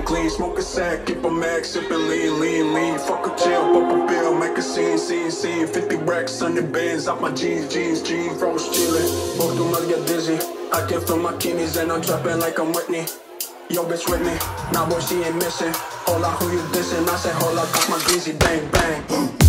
clean. Smoke a sack, keep a max, sippin' lean, lean, lean. Fuck a chill, pop a bill, make a scene, scene, scene. 50 racks, 100 bands, out my jeans, jeans, jeans. Froze chillin', both them must get dizzy. I can feel my kidneys and I'm dropping like I'm Whitney. Yo, bitch with me, nah boy, she ain't missing. Hola, who you dissing? I said, hola, got my greasy, bang, bang.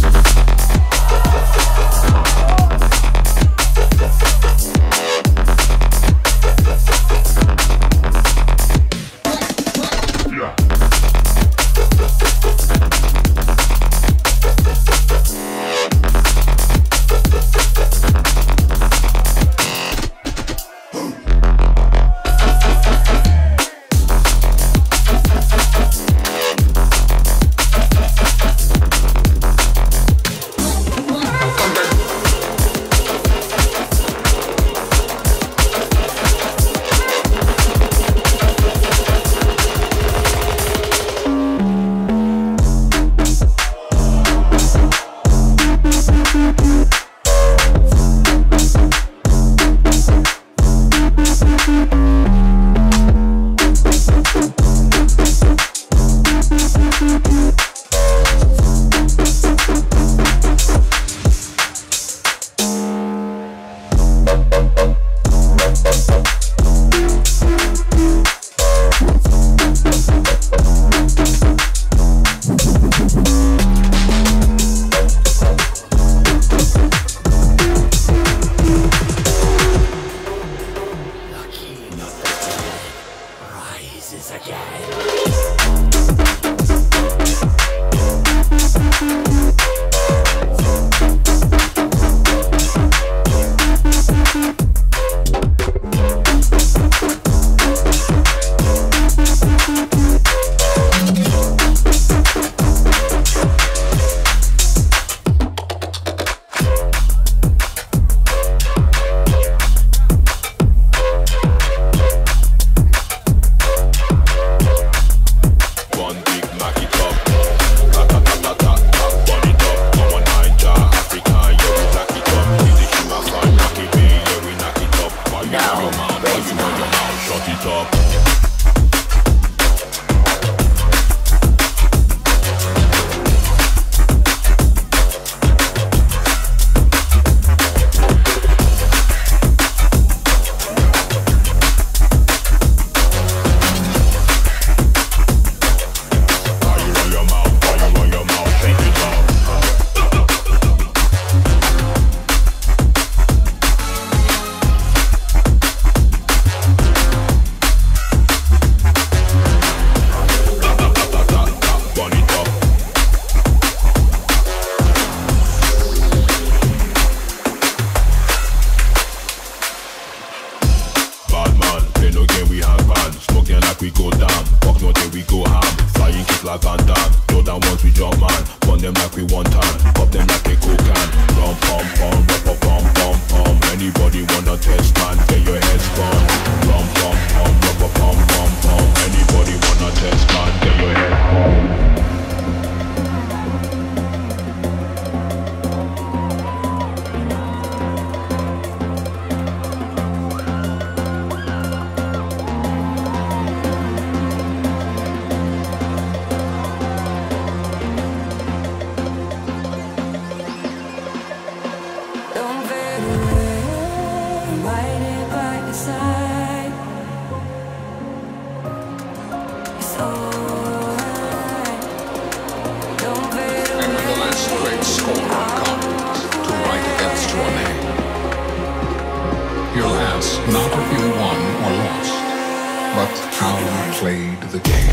Not if you won or lost, but how you played the game.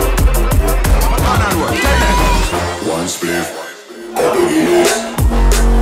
One spliff, couple years.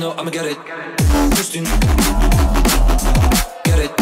know I'ma get it. Just you get it.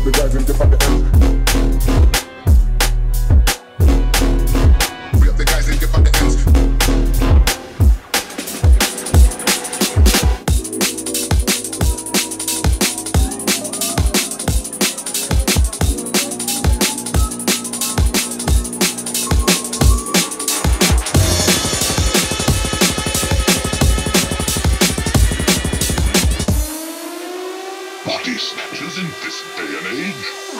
the guys in dip at the ends. We have the guys in dip at the ends. Body snatchers in this day and age.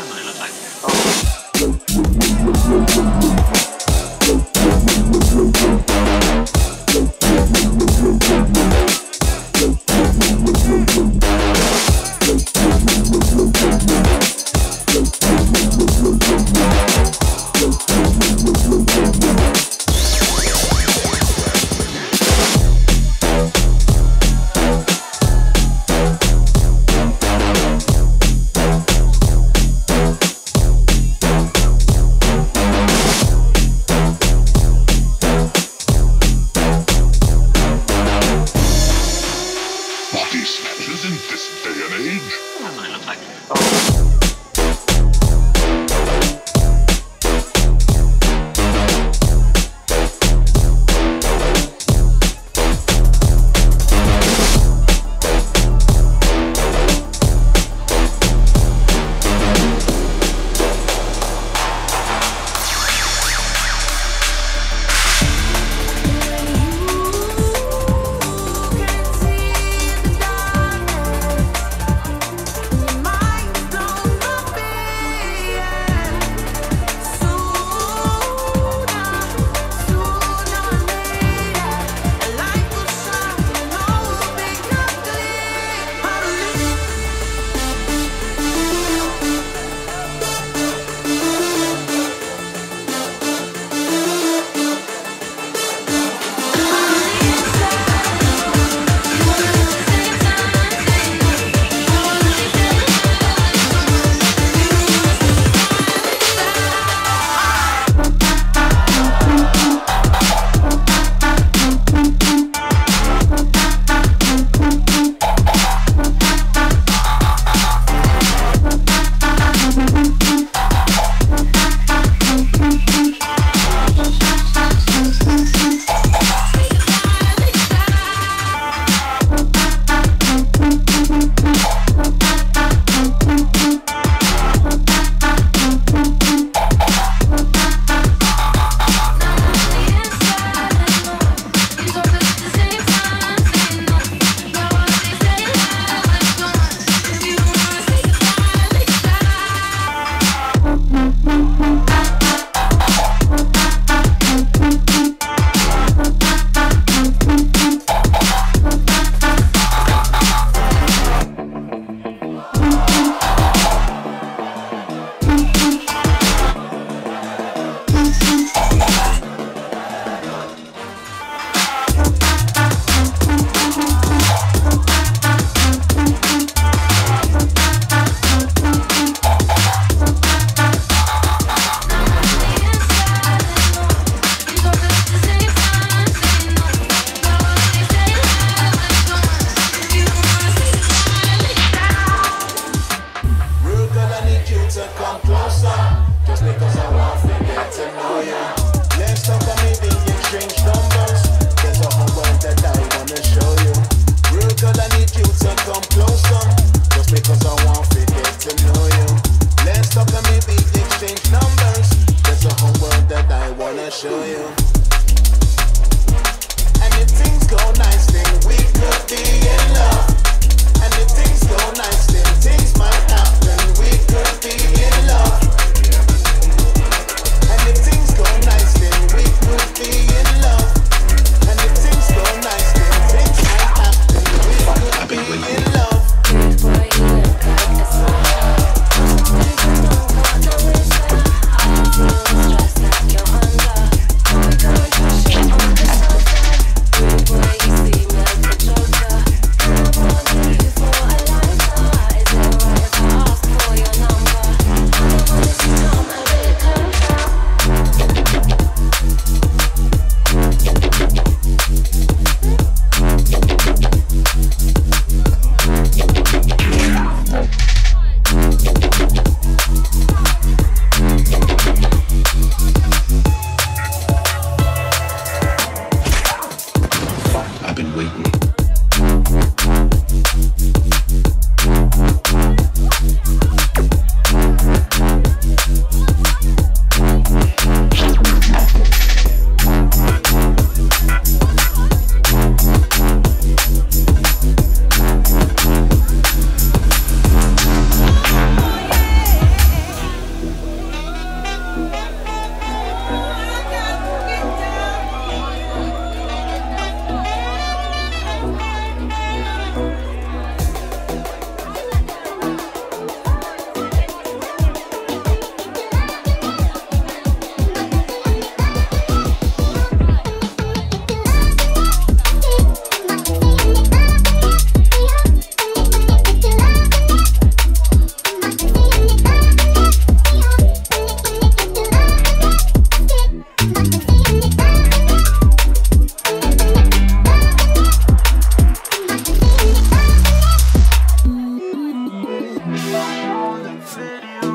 Body snatchers in this day and age.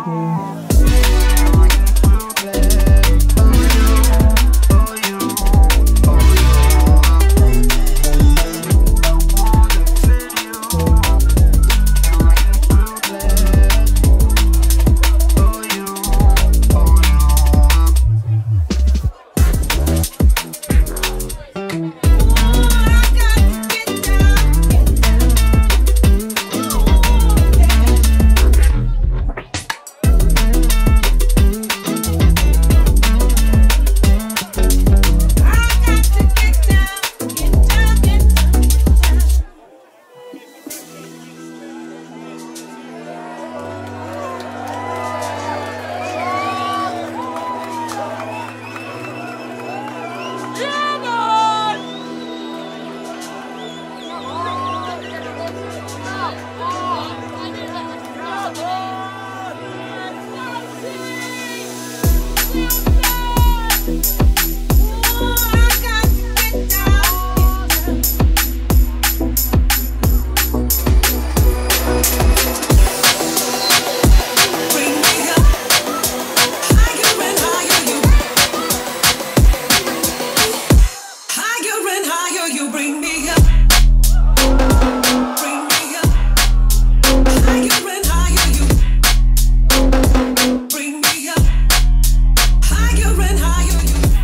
Higher and higher you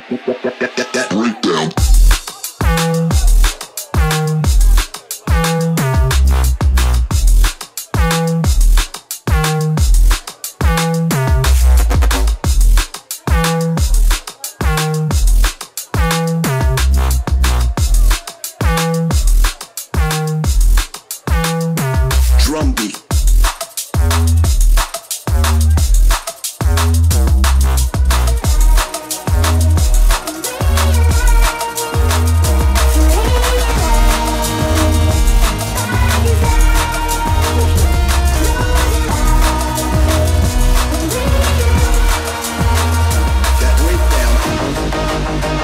Breakdown. Drum beat. That breakdown.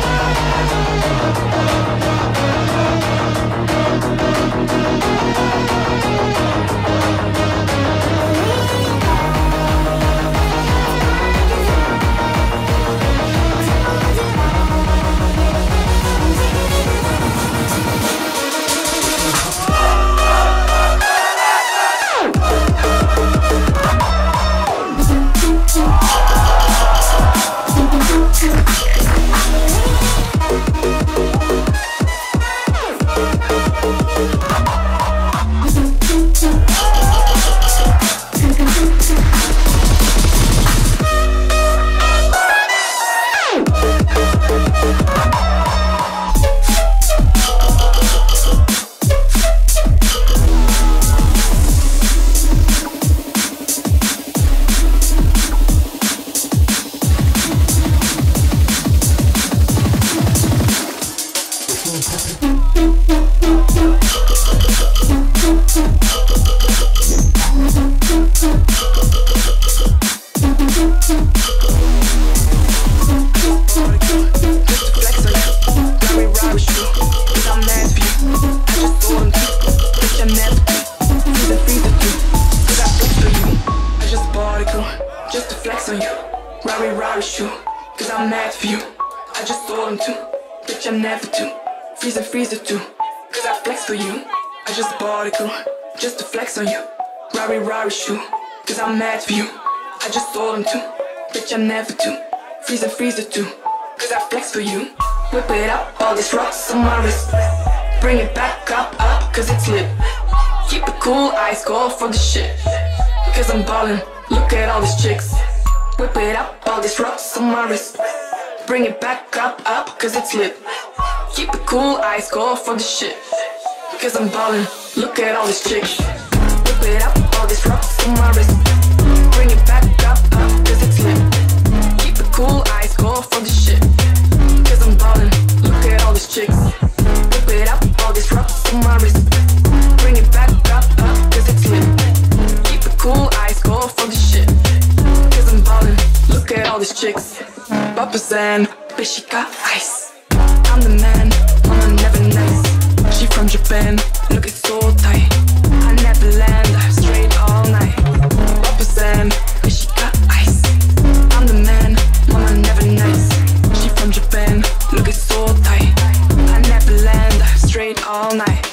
Just to flex on you. Rari rari shoe, cause I'm mad for you. I just told him to, bitch I'm never to. Freeze it too, cause I flex for you. I just bought a girl, just to flex on you. Rari rari shoe, cause I'm mad for you. I just told him to, bitch I'm never to. Freeze it too, cause I flex for you. Whip it up, all these rocks on my wrist. Bring it back up, cause it's lit. Keep it cool, ice cold for the shit. Cause I'm ballin', look at all these chicks. Whip it up, all these rocks on my wrist. Bring it back up, cause it's lit. Keep it cool, ice cold for the shit. Cause I'm ballin', look at all these chicks. Whip it up, all these rocks on my wrist. Bring it back up, cause it's lit. Keep it cool, ice cold for the shit. Cause I'm ballin', look at all these chicks. Whip it up, all these rocks on my wrist. Bring it back up, cause it's lit. Keep it cool, ice cold for the shit. Cause I'm ballin', look at all these chicks. Papa's and bitch, she got ice. I'm the man, mama never nice. She from Japan, look it's so tight. I never land, straight all night. Papa's and bitch, she got ice. I'm the man, mama never nice. She from Japan, look it's so tight. I never land, straight all night.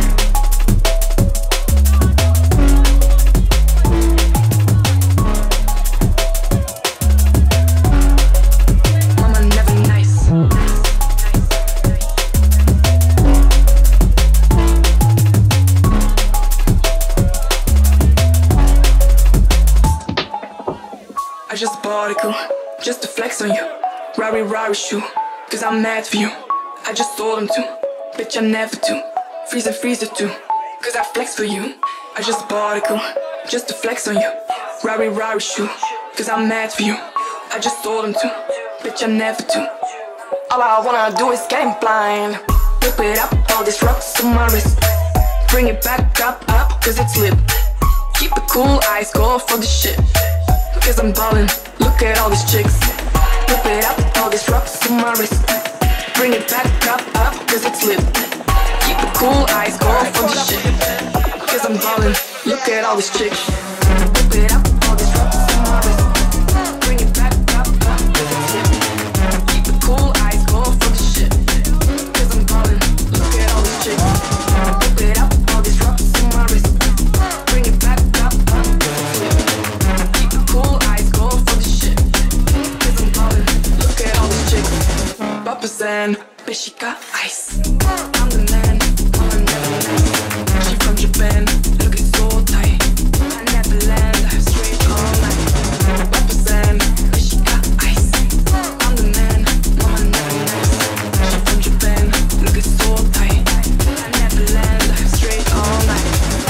I just bought a girl, just to flex on you. Rari rari shoe, cause I'm mad for you. I just told him to, bitch I'm never to. Freeze it too, cause I flex for you. I just bought a girl, just to flex on you. Rari rari shoe, cause I'm mad for you. I just told him to, bitch I'm never to. All I wanna do is get him blind. Whip it up, all these rocks on my wrist. Bring it back up, cause it's lit. Keep it cool, ice cold for the shit. Cause I'm ballin', look at all these chicks. Whip it up, all these rocks on my wrist. Bring it back up, cause it's lit. Keep it cool, ice cold for the shit. Cause I'm ballin', look at all these chicks. Whip it up, all these rocks on my wrist. Bring it back up, cause it's lit. Keep it cool, ice cold for the shit. Cause I'm ballin', look at all these chicks. Whip it up, all these rocks on my wrist. Bring it back up, cause it's lit. Cool, ice cold for the shit. Cause I'm ballin', look at all these chicks. but she got ice. I'm the man, mama never nice. She from Japan, looking so tight. I never land, straight all night. Represent, but she got ice. I'm the man, mama never nice. She from Japan, looking so tight. I never land, straight all night.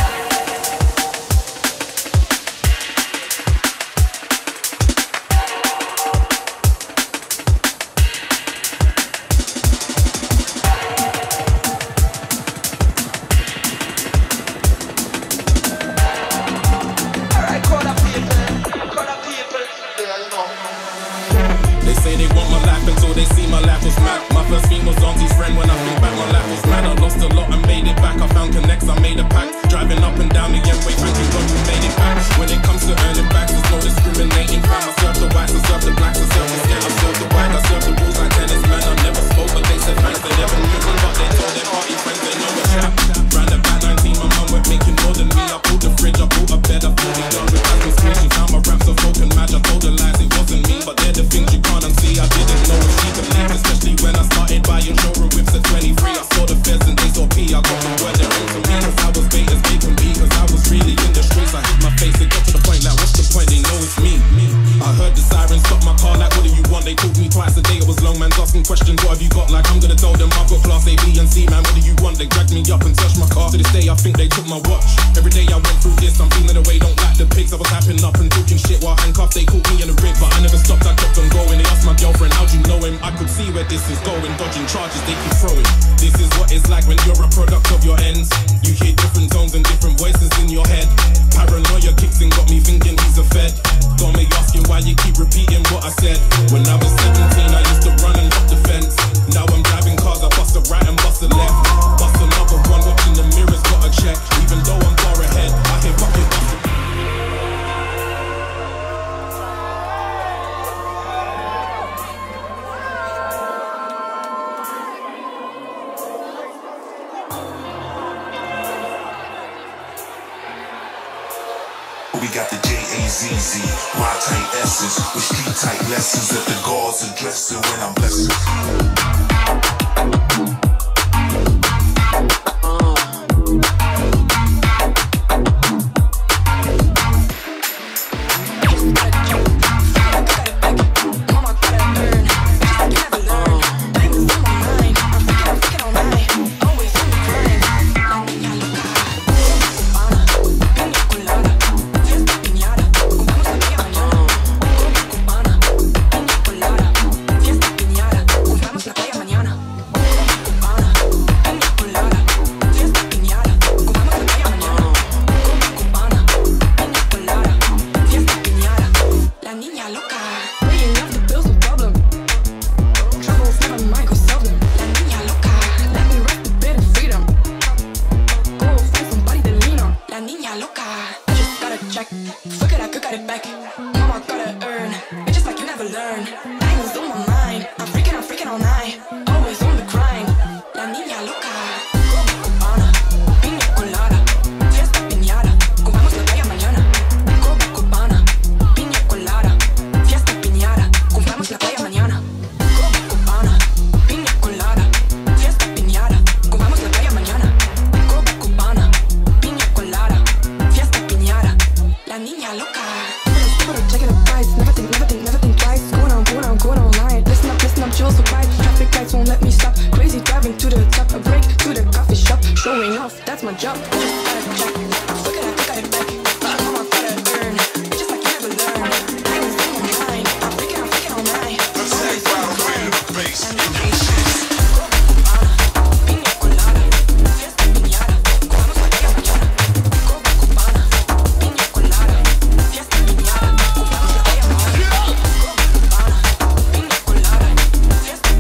We got the J-A-Z-Z, Y-type S's, with street-type lessons that the gods address it when I'm blessing.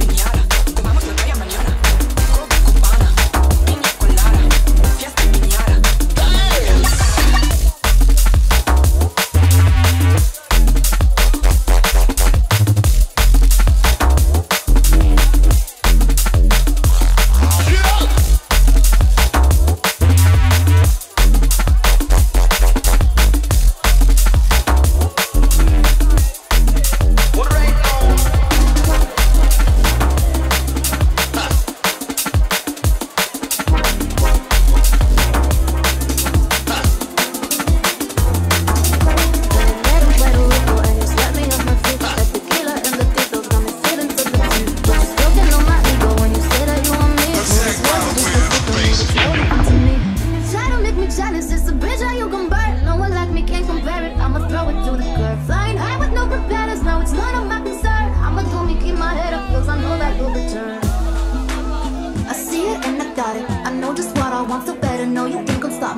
Piña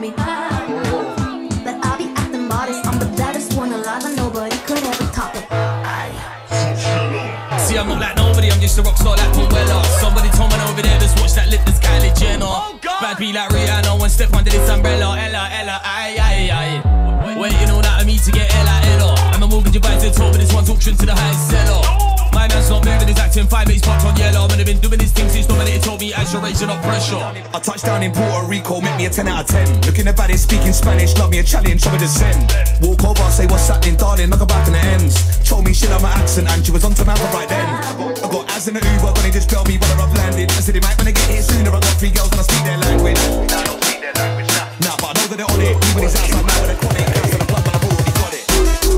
me. But I'll be acting modest. I'm the baddest one alive and nobody could ever top it. See, I'm not like nobody, I'm just a rock star like Paul Weller. Somebody told me over there, just watch that lip, this Kylie Jenner. Bad be like Rihanna, one step under this umbrella. Ella, aye. Waiting all that of me to get Ella. I'm a mortgage advisor, told me this one's auction to the highest seller. My man's not moving, he's acting 5 minutes popped on yellow. Man, I've been doing this thing since nominated, told me as you're raising up pressure. I touched down in Puerto Rico, make me a 10 out of 10. Looking about it, speaking Spanish, love me a challenge, show me the send. Walk over, say what's happening, darling, knock her back in the ends. Told me she loved my accent and she was on to my right then. I got Az in the Uber, gonna just tell me whether I've landed. I said it might when I get here sooner, I got 3 girls and I speak their language. Nah, but I know that they're on it, even his outside now with a chronic. That's the plug, man, I've already got it.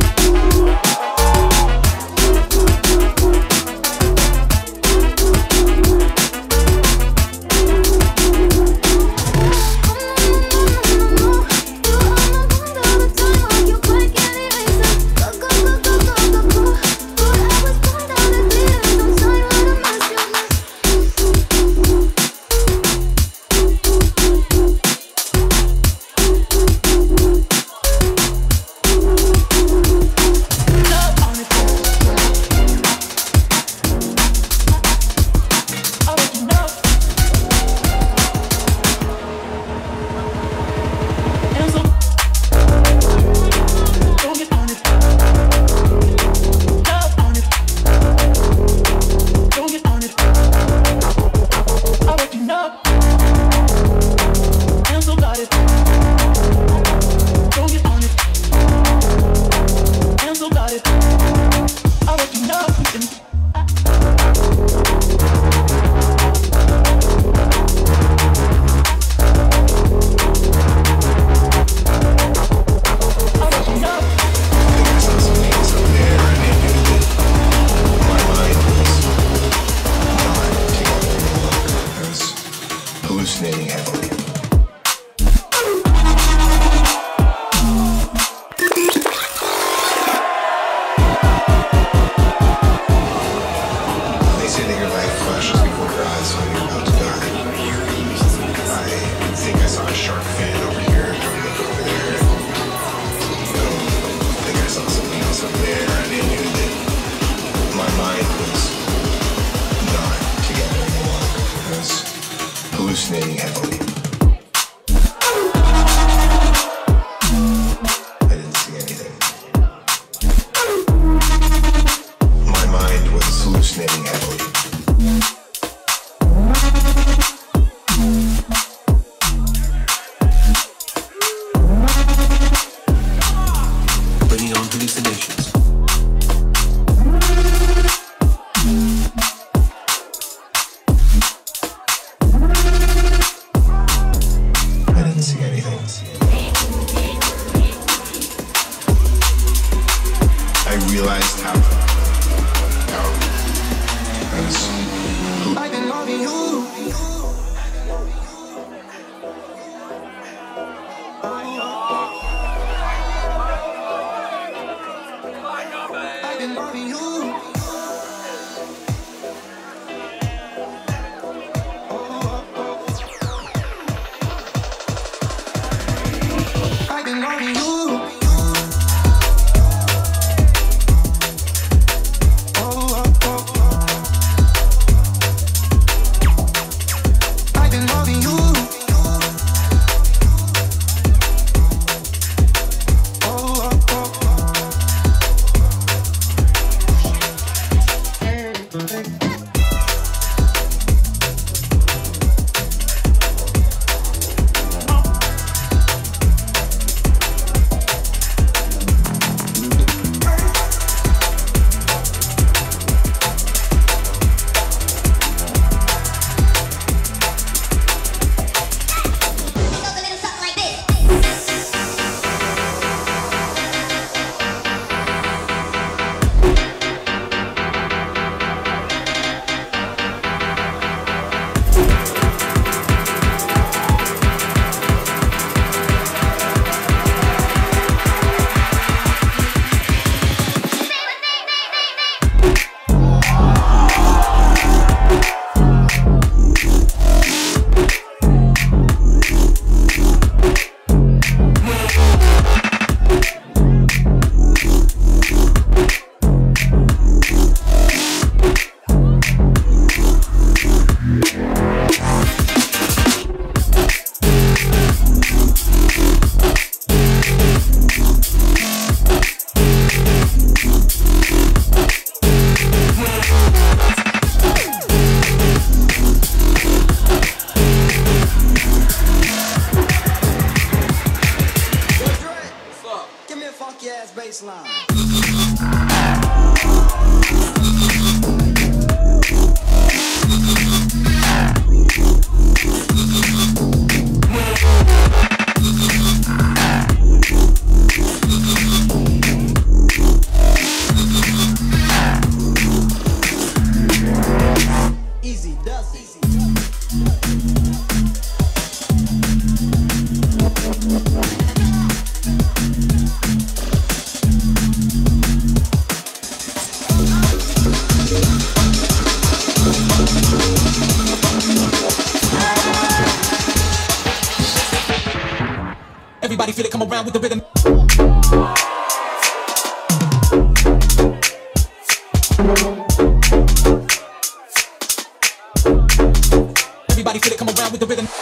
Hallucinating heavily. They say that your life flashes before your eyes when you're about to die. I think I saw a shark fin over here. Don't look over there. I think I saw something else over there, and I knew that my mind was not together anymore. I was hallucinating heavily. I didn't see anything. My mind was hallucinating heavily. Bringing on hallucinations. I didn't see anything. I realized how I've been loving you. I've been loving you. I've been loving you. I've been loving you. Everybody feel it, come around with the rhythm. Everybody feel it, come around with the rhythm.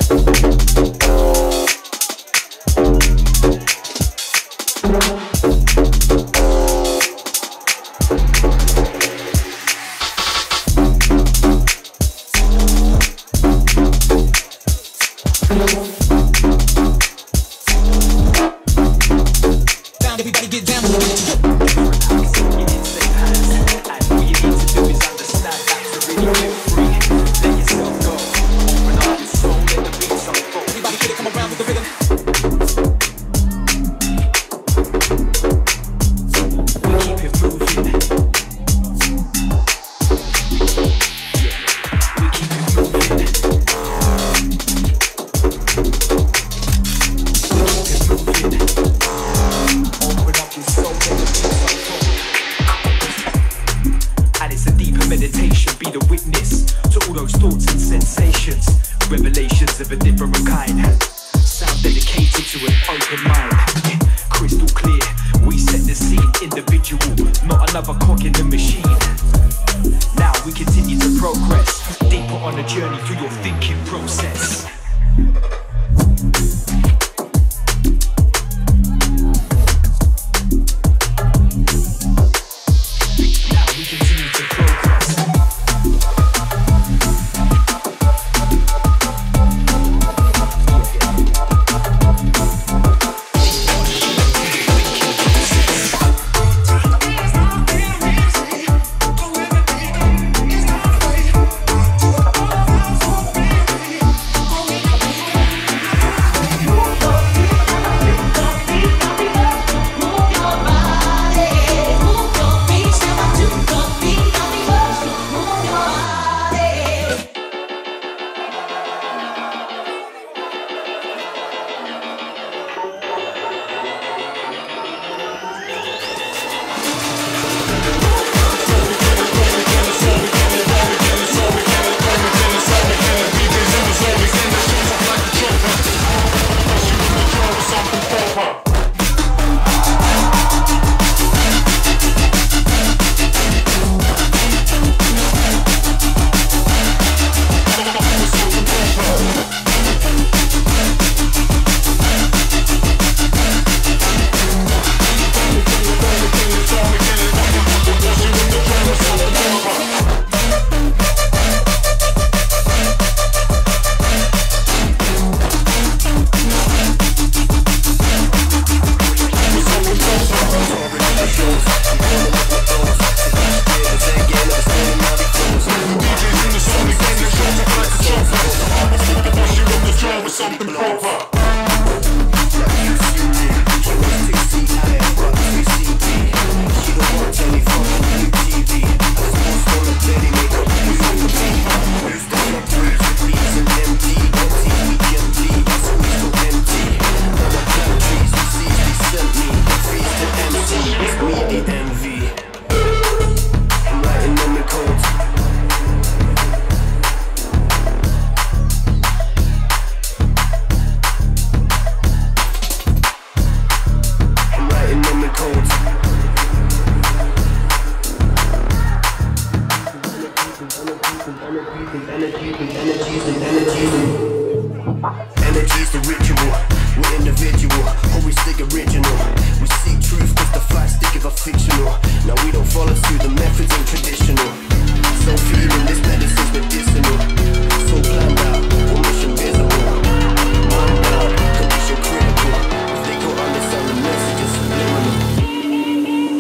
Everybody get down with it. Meditation, be the witness to all those thoughts and sensations, revelations of a different kind. Sound dedicated to an open mind, crystal clear. We set the scene, individual, not another cog in the machine. Now we continue to progress deeper on a journey through your thinking process. Energy's the ritual, we're individual, always stick original. We seek truth cause the facts stick if are fictional. Now we don't follow suit, the methods ain't traditional. So feeling this medicine's medicinal. So planned out, or mission visible. Mind out, condition critical. If they go understand the message is subliminal.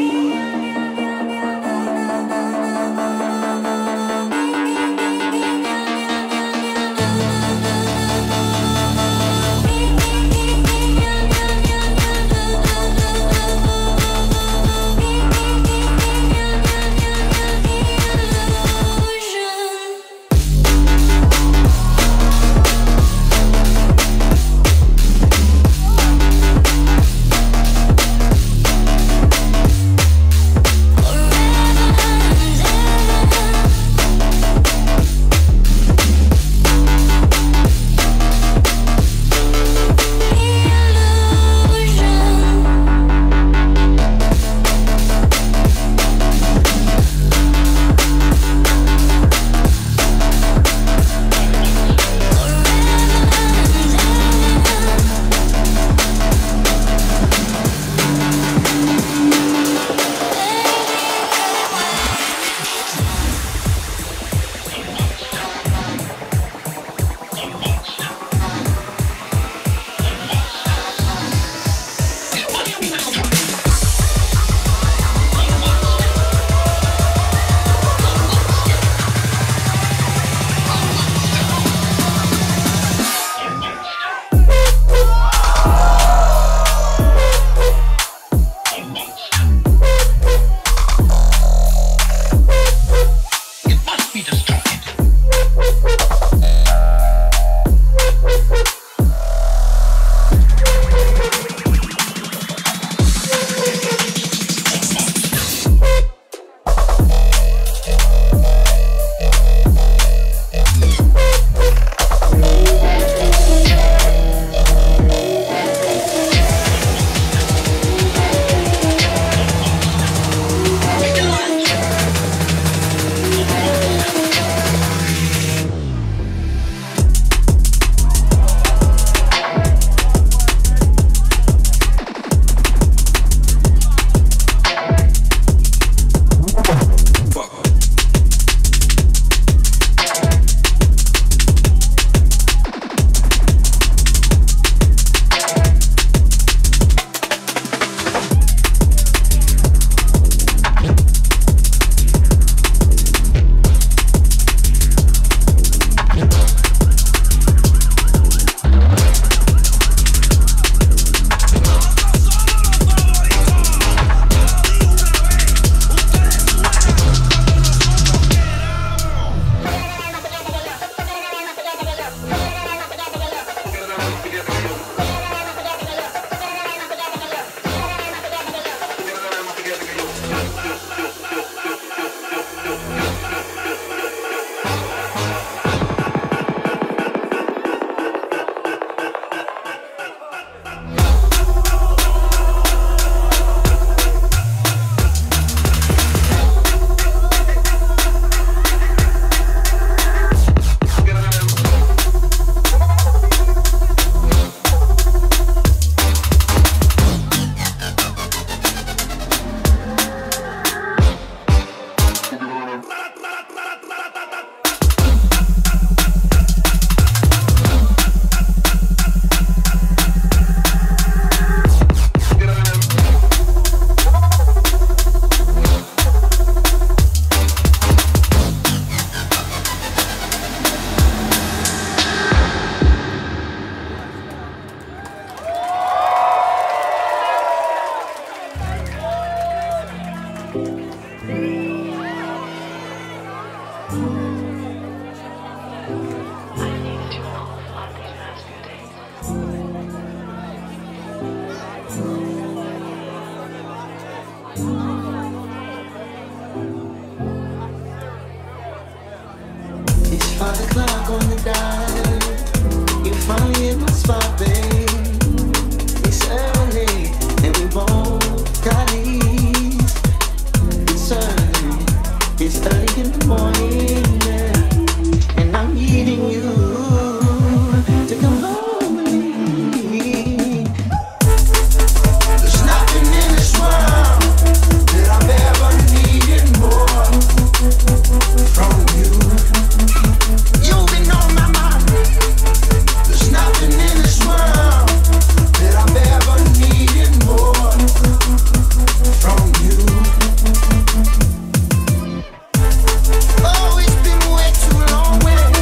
It's 5 o'clock on the dot. You finally hit my spot, babe. It's early, and we both got ease. It's early in the morning, yeah. And I'm needing you to come home with me. There's nothing in this world that I've ever needed more from you. You've been on my mind. There's nothing in this world that I've ever needed more from you. Oh, it's been way too long, way.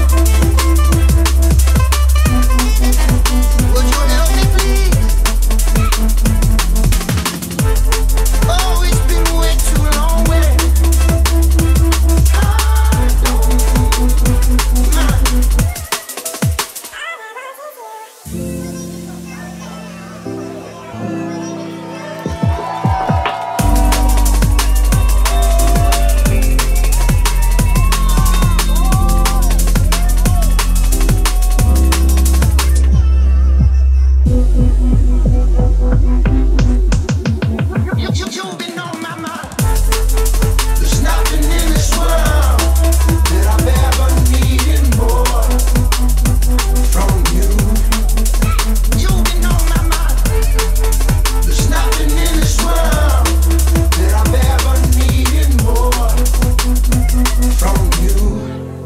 Would you help me, please? Oh, it's been way too long, way. You've been on my mind. There's nothing in this world that I've ever needed more from you. You've been on my mind. There's nothing in this world that I've ever needed more from you.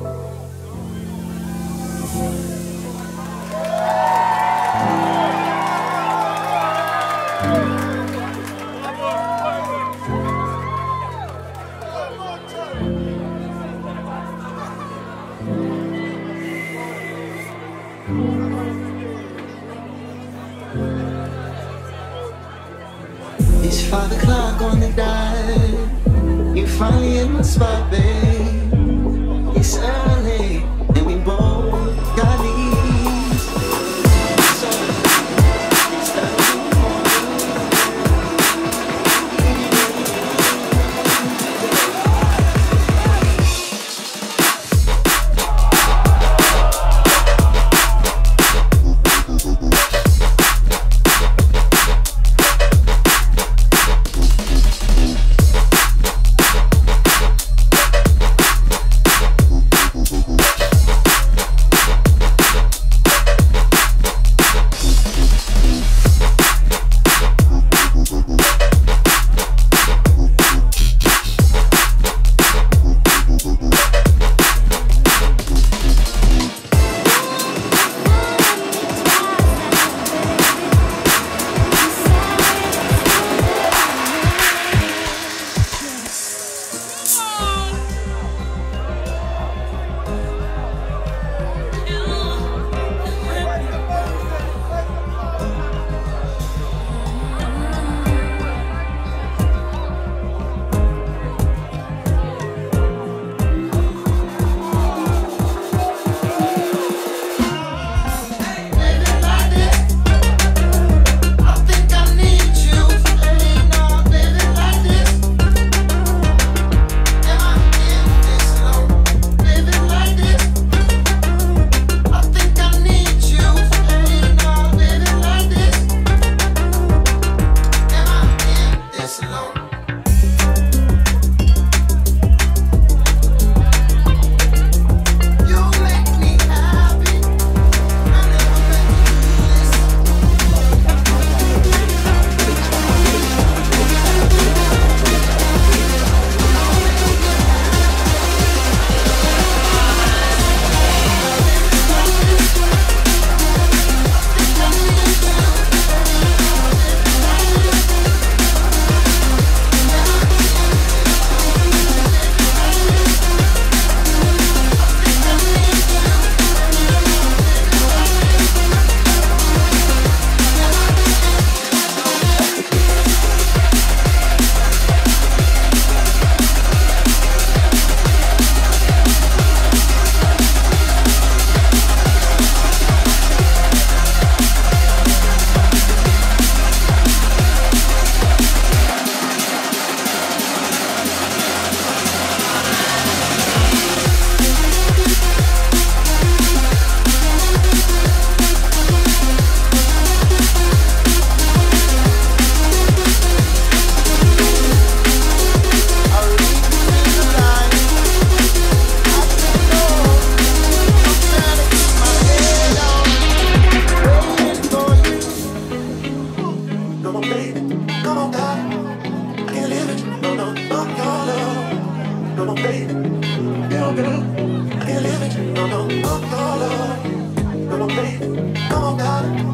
It's 5 o'clock on the dot. You finally hit my spot, babe. It's early, and we both got ease. It's early in the morning. on, baby. Girl, I can't live with you. No, no, no, no, no. Come on, baby. Come on, God.